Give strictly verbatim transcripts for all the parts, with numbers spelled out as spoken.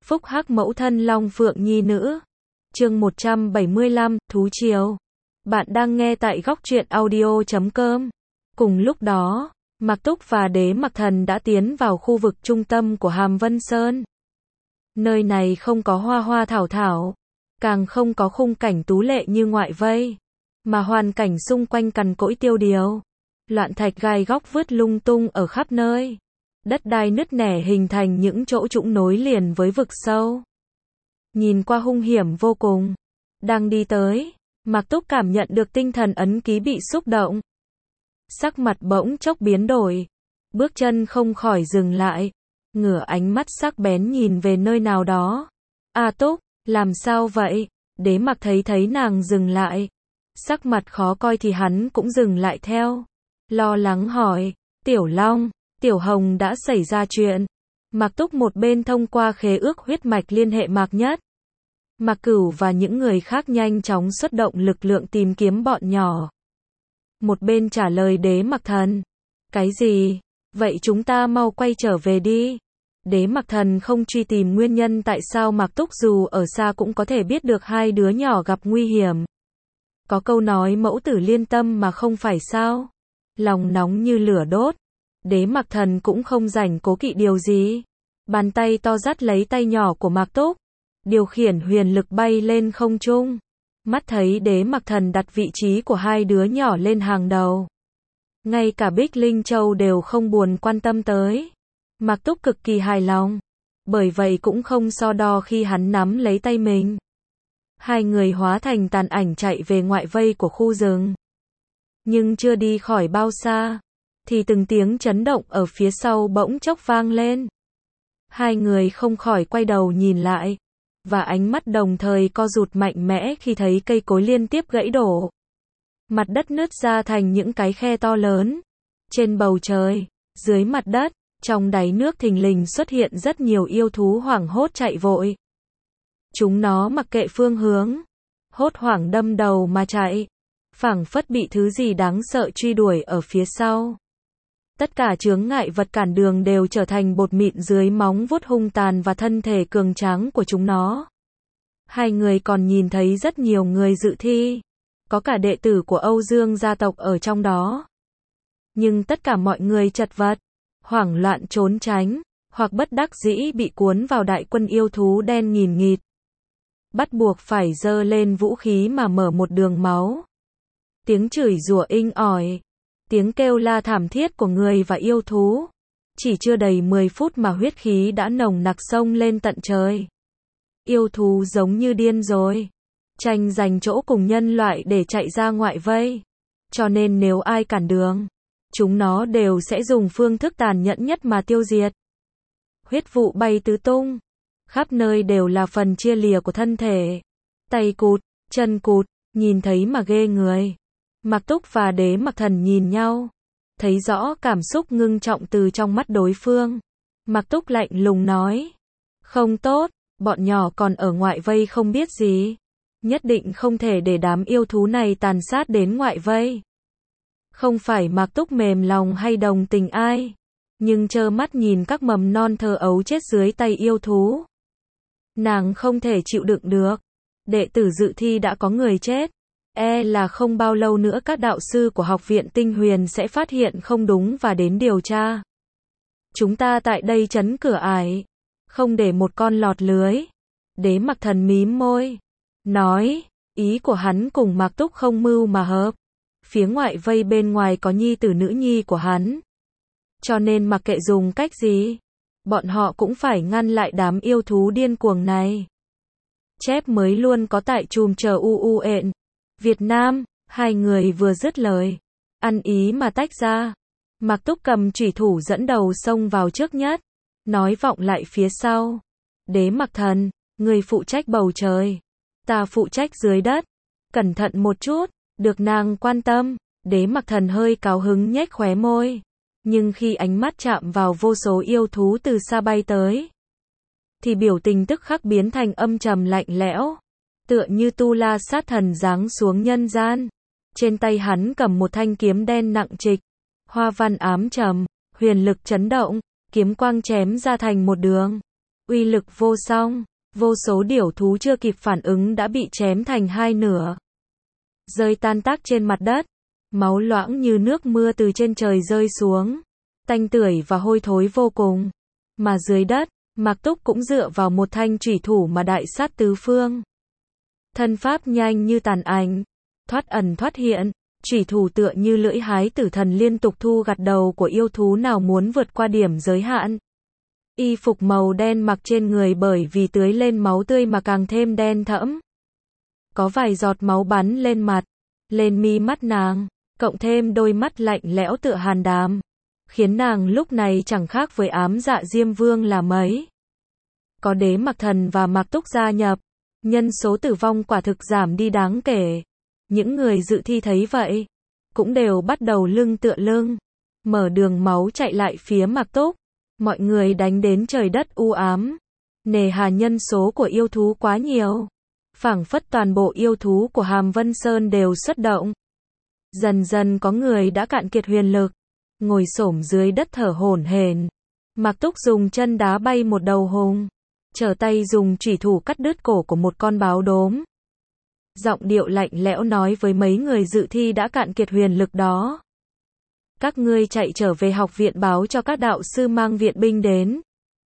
Phúc hắc mẫu thân Long Phượng Nhi nữ. Chương một trăm bảy mươi lăm, Thú Triều. Bạn đang nghe tại góc truyện audio chấm com. Cùng lúc đó, Mạc Túc và Đế Mặc Thần đã tiến vào khu vực trung tâm của Hàm Vân Sơn. Nơi này không có hoa hoa thảo thảo, càng không có khung cảnh tú lệ như ngoại vây, mà hoàn cảnh xung quanh cằn cỗi tiêu điều. Loạn thạch gai góc vứt lung tung ở khắp nơi. Đất đai nứt nẻ hình thành những chỗ trũng nối liền với vực sâu. Nhìn qua hung hiểm vô cùng. Đang đi tới, Mạc Túc cảm nhận được tinh thần ấn ký bị xúc động. Sắc mặt bỗng chốc biến đổi. Bước chân không khỏi dừng lại. Ngửa ánh mắt sắc bén nhìn về nơi nào đó. A Túc, làm sao vậy? Đế Mặc thấy thấy nàng dừng lại. Sắc mặt khó coi thì hắn cũng dừng lại theo. Lo lắng hỏi, Tiểu Long, Tiểu Hồng đã xảy ra chuyện. Mạc Túc một bên thông qua khế ước huyết mạch liên hệ Mạc Nhất, Mạc Cửu và những người khác nhanh chóng xuất động lực lượng tìm kiếm bọn nhỏ. Một bên trả lời Đế Mặc Thần. Cái gì? Vậy chúng ta mau quay trở về đi. Đế Mặc Thần không truy tìm nguyên nhân tại sao Mạc Túc dù ở xa cũng có thể biết được hai đứa nhỏ gặp nguy hiểm. Có câu nói mẫu tử liên tâm mà không phải sao? Lòng nóng như lửa đốt. Đế Mặc Thần cũng không rảnh cố kỵ điều gì. Bàn tay to dắt lấy tay nhỏ của Mạc Túc, điều khiển huyền lực bay lên không trung. Mắt thấy Đế Mặc Thần đặt vị trí của hai đứa nhỏ lên hàng đầu. Ngay cả Bích Linh Châu đều không buồn quan tâm tới. Mạc Túc cực kỳ hài lòng. Bởi vậy cũng không so đo khi hắn nắm lấy tay mình. Hai người hóa thành tàn ảnh chạy về ngoại vây của khu rừng. Nhưng chưa đi khỏi bao xa, thì từng tiếng chấn động ở phía sau bỗng chốc vang lên. Hai người không khỏi quay đầu nhìn lại, và ánh mắt đồng thời co rụt mạnh mẽ khi thấy cây cối liên tiếp gãy đổ. Mặt đất nứt ra thành những cái khe to lớn. Trên bầu trời, dưới mặt đất, trong đáy nước thình lình xuất hiện rất nhiều yêu thú hoảng hốt chạy vội. Chúng nó mặc kệ phương hướng, hốt hoảng đâm đầu mà chạy, phảng phất bị thứ gì đáng sợ truy đuổi ở phía sau. Tất cả chướng ngại vật cản đường đều trở thành bột mịn dưới móng vuốt hung tàn và thân thể cường tráng của chúng nó. Hai người còn nhìn thấy rất nhiều người dự thi, có cả đệ tử của Âu Dương gia tộc ở trong đó. Nhưng tất cả mọi người chật vật, hoảng loạn trốn tránh, hoặc bất đắc dĩ bị cuốn vào đại quân yêu thú đen nghìn nghịt. Bắt buộc phải giơ lên vũ khí mà mở một đường máu. Tiếng chửi rủa inh ỏi, tiếng kêu la thảm thiết của người và yêu thú. Chỉ chưa đầy mười phút mà huyết khí đã nồng nặc sông lên tận trời. Yêu thú giống như điên rồi, tranh giành chỗ cùng nhân loại để chạy ra ngoại vây. Cho nên nếu ai cản đường, chúng nó đều sẽ dùng phương thức tàn nhẫn nhất mà tiêu diệt. Huyết vụ bay tứ tung, khắp nơi đều là phần chia lìa của thân thể. Tay cụt, chân cụt, nhìn thấy mà ghê người. Mạc Túc và Đế Mặc Thần nhìn nhau, thấy rõ cảm xúc ngưng trọng từ trong mắt đối phương. Mạc Túc lạnh lùng nói, không tốt, bọn nhỏ còn ở ngoại vây không biết gì. Nhất định không thể để đám yêu thú này tàn sát đến ngoại vây. Không phải Mạc Túc mềm lòng hay đồng tình ai, nhưng trơ mắt nhìn các mầm non thơ ấu chết dưới tay yêu thú. Nàng không thể chịu đựng được. Đệ tử dự thi đã có người chết. E là không bao lâu nữa các đạo sư của học viện Tinh Huyền sẽ phát hiện không đúng và đến điều tra. Chúng ta tại đây trấn cửa ải, không để một con lọt lưới. Đế Mặc Thần mím môi, nói, ý của hắn cùng Mạc Túc không mưu mà hợp. Phía ngoại vây bên ngoài có nhi tử nữ nhi của hắn. Cho nên mặc kệ dùng cách gì, bọn họ cũng phải ngăn lại đám yêu thú điên cuồng này. Chép mới luôn có tại chùm chờ u u ện. Việt Nam, hai người vừa dứt lời, ăn ý mà tách ra. Mạc Túc cầm chủy thủ dẫn đầu xông vào trước nhất, nói vọng lại phía sau. Đế Mặc Thần, người phụ trách bầu trời, ta phụ trách dưới đất. Cẩn thận một chút, được nàng quan tâm. Đế Mặc Thần hơi cáu hứng nhếch khóe môi. Nhưng khi ánh mắt chạm vào vô số yêu thú từ xa bay tới, thì biểu tình tức khắc biến thành âm trầm lạnh lẽo. Tựa như tu la sát thần giáng xuống nhân gian. Trên tay hắn cầm một thanh kiếm đen nặng trịch, hoa văn ám trầm, huyền lực chấn động, kiếm quang chém ra thành một đường. uy lực vô song, vô số điểu thú chưa kịp phản ứng đã bị chém thành hai nửa, rơi tan tác trên mặt đất, máu loãng như nước mưa từ trên trời rơi xuống, tanh tưởi và hôi thối vô cùng. Mà dưới đất, Mạc Túc cũng dựa vào một thanh chủy thủ mà đại sát tứ phương. Thân pháp nhanh như tàn ảnh, thoát ẩn thoát hiện, chủy thủ tựa như lưỡi hái tử thần liên tục thu gặt đầu của yêu thú nào muốn vượt qua điểm giới hạn. Y phục màu đen mặc trên người bởi vì tưới lên máu tươi mà càng thêm đen thẫm. Có vài giọt máu bắn lên mặt, lên mi mắt nàng, cộng thêm đôi mắt lạnh lẽo tựa hàn đàm, khiến nàng lúc này chẳng khác với ám dạ Diêm Vương là mấy. Có Đế Mặc Thần và Mạc Túc gia nhập, nhân số tử vong quả thực giảm đi đáng kể. Những người dự thi thấy vậy, cũng đều bắt đầu lưng tựa lưng, mở đường máu chạy lại phía Mạc Túc. Mọi người đánh đến trời đất u ám, nề hà nhân số của yêu thú quá nhiều, phảng phất toàn bộ yêu thú của Hàm Vân Sơn đều xuất động. Dần dần có người đã cạn kiệt huyền lực, ngồi xổm dưới đất thở hổn hển. Mạc Túc dùng chân đá bay một đầu hùng, trở tay dùng chủy thủ cắt đứt cổ của một con báo đốm. Giọng điệu lạnh lẽo nói với mấy người dự thi đã cạn kiệt huyền lực đó: các ngươi chạy trở về học viện báo cho các đạo sư mang viện binh đến.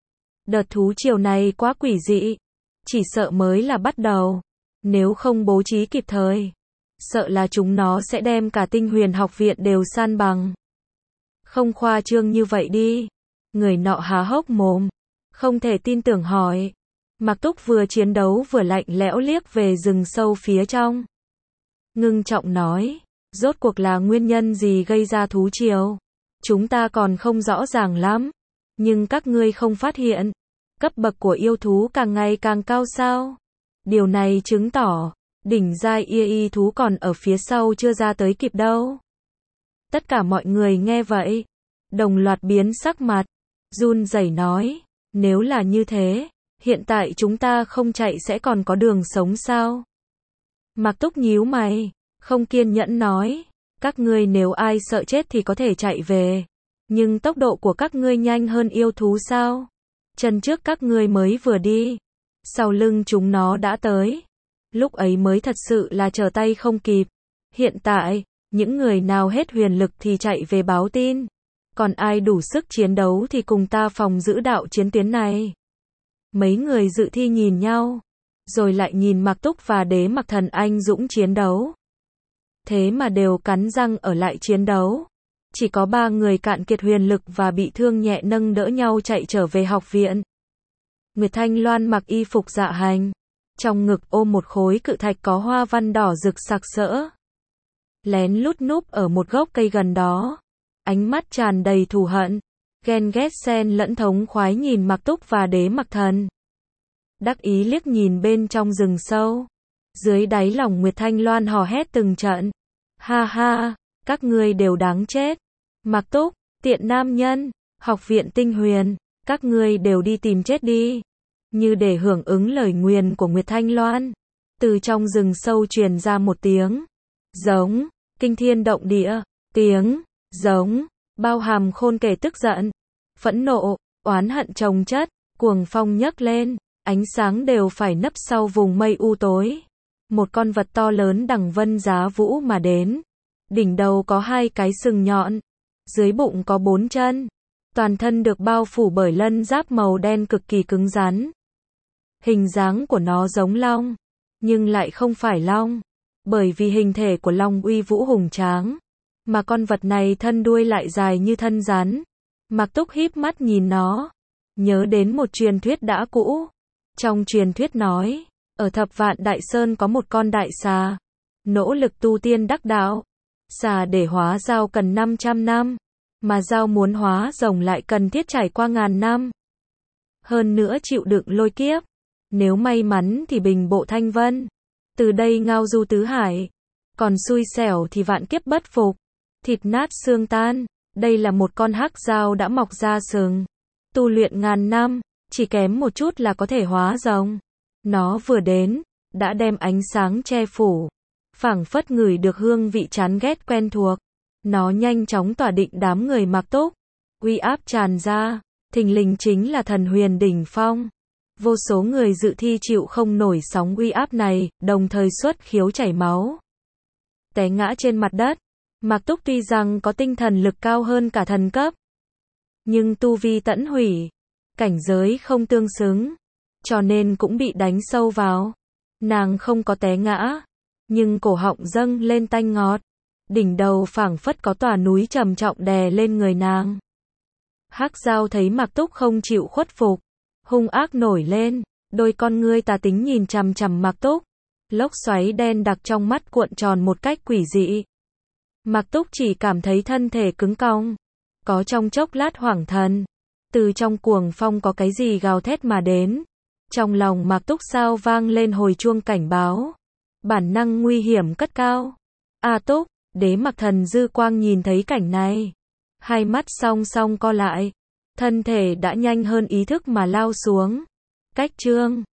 Đợt thú triều này quá quỷ dị, chỉ sợ mới là bắt đầu, nếu không bố trí kịp thời, sợ là chúng nó sẽ đem cả Tinh Huyền học viện đều san bằng. Không khoa trương như vậy đi. Người nọ há hốc mồm, không thể tin tưởng hỏi. Mạc Túc vừa chiến đấu vừa lạnh lẽo liếc về rừng sâu phía trong. Ngưng trọng nói, rốt cuộc là nguyên nhân gì gây ra thú triều? Chúng ta còn không rõ ràng lắm, nhưng các ngươi không phát hiện, cấp bậc của yêu thú càng ngày càng cao sao? Điều này chứng tỏ, đỉnh giai y y thú còn ở phía sau chưa ra tới kịp đâu. Tất cả mọi người nghe vậy, đồng loạt biến sắc mặt, run rẩy nói, nếu là như thế, hiện tại chúng ta không chạy sẽ còn có đường sống sao? Mạc Túc nhíu mày, không kiên nhẫn nói, các ngươi nếu ai sợ chết thì có thể chạy về, nhưng tốc độ của các ngươi nhanh hơn yêu thú sao? Chân trước các ngươi mới vừa đi, sau lưng chúng nó đã tới. Lúc ấy mới thật sự là trở tay không kịp. Hiện tại, những người nào hết huyền lực thì chạy về báo tin, còn ai đủ sức chiến đấu thì cùng ta phòng giữ đạo chiến tuyến này. Mấy người dự thi nhìn nhau, rồi lại nhìn Mạc Túc và Đế Mặc Thần anh dũng chiến đấu. Thế mà đều cắn răng ở lại chiến đấu. Chỉ có ba người cạn kiệt huyền lực và bị thương nhẹ nâng đỡ nhau chạy trở về học viện. Nguyệt Thanh Loan mặc y phục dạ hành, trong ngực ôm một khối cự thạch có hoa văn đỏ rực sặc sỡ. Lén lút núp ở một gốc cây gần đó, ánh mắt tràn đầy thù hận, ghen ghét xen lẫn thống khoái nhìn Mạc Túc và Đế Mặc Thần. Đắc ý liếc nhìn bên trong rừng sâu, dưới đáy lòng Nguyệt Thanh Loan hò hét từng trận. Ha ha, các ngươi đều đáng chết. Mạc Túc, tiện nam nhân, học viện Tinh Huyền, các ngươi đều đi tìm chết đi. Như để hưởng ứng lời nguyền của Nguyệt Thanh Loan, từ trong rừng sâu truyền ra một tiếng giống, kinh thiên động địa, tiếng giống, bao hàm khôn kể tức giận, phẫn nộ, oán hận chồng chất, cuồng phong nhấc lên, ánh sáng đều phải nấp sau vùng mây u tối. Một con vật to lớn đằng vân giá vũ mà đến, đỉnh đầu có hai cái sừng nhọn, dưới bụng có bốn chân, toàn thân được bao phủ bởi lân giáp màu đen cực kỳ cứng rắn. Hình dáng của nó giống long, nhưng lại không phải long, bởi vì hình thể của long uy vũ hùng tráng, mà con vật này thân đuôi lại dài như thân rắn. Mạc Túc híp mắt nhìn nó, nhớ đến một truyền thuyết đã cũ. Trong truyền thuyết nói, ở Thập Vạn Đại Sơn có một con đại xà, nỗ lực tu tiên đắc đạo. Xà để hóa dao cần năm trăm năm, mà dao muốn hóa rồng lại cần thiết trải qua ngàn năm. Hơn nữa chịu đựng lôi kiếp, nếu may mắn thì bình bộ thanh vân, từ đây ngao du tứ hải, còn xui xẻo thì vạn kiếp bất phục, thịt nát xương tan. Đây là một con hắc dao đã mọc ra sừng, tu luyện ngàn năm, chỉ kém một chút là có thể hóa rồng. Nó vừa đến, đã đem ánh sáng che phủ, phảng phất ngửi được hương vị chán ghét quen thuộc. Nó nhanh chóng tỏa định đám người Mạc Túc, uy áp tràn ra, thình lình chính là thần huyền đỉnh phong. Vô số người dự thi chịu không nổi sóng uy áp này, đồng thời xuất khiếu chảy máu, té ngã trên mặt đất. Mạc Túc tuy rằng có tinh thần lực cao hơn cả thần cấp, nhưng tu vi tẫn hủy, cảnh giới không tương xứng, cho nên cũng bị đánh sâu vào. Nàng không có té ngã, nhưng cổ họng dâng lên tanh ngọt, đỉnh đầu phảng phất có tòa núi trầm trọng đè lên người nàng. Hắc Dao thấy Mạc Túc không chịu khuất phục, hung ác nổi lên, đôi con ngươi tà tính nhìn chằm chằm Mạc Túc, lốc xoáy đen đặc trong mắt cuộn tròn một cách quỷ dị. Mạc Túc chỉ cảm thấy thân thể cứng cong, có trong chốc lát hoảng thần, từ trong cuồng phong có cái gì gào thét mà đến. Trong lòng Mạc Túc sao vang lên hồi chuông cảnh báo, bản năng nguy hiểm cất cao. A Túc, Đế Mặc Thần dư quang nhìn thấy cảnh này, hai mắt song song co lại, thân thể đã nhanh hơn ý thức mà lao xuống. Cách chương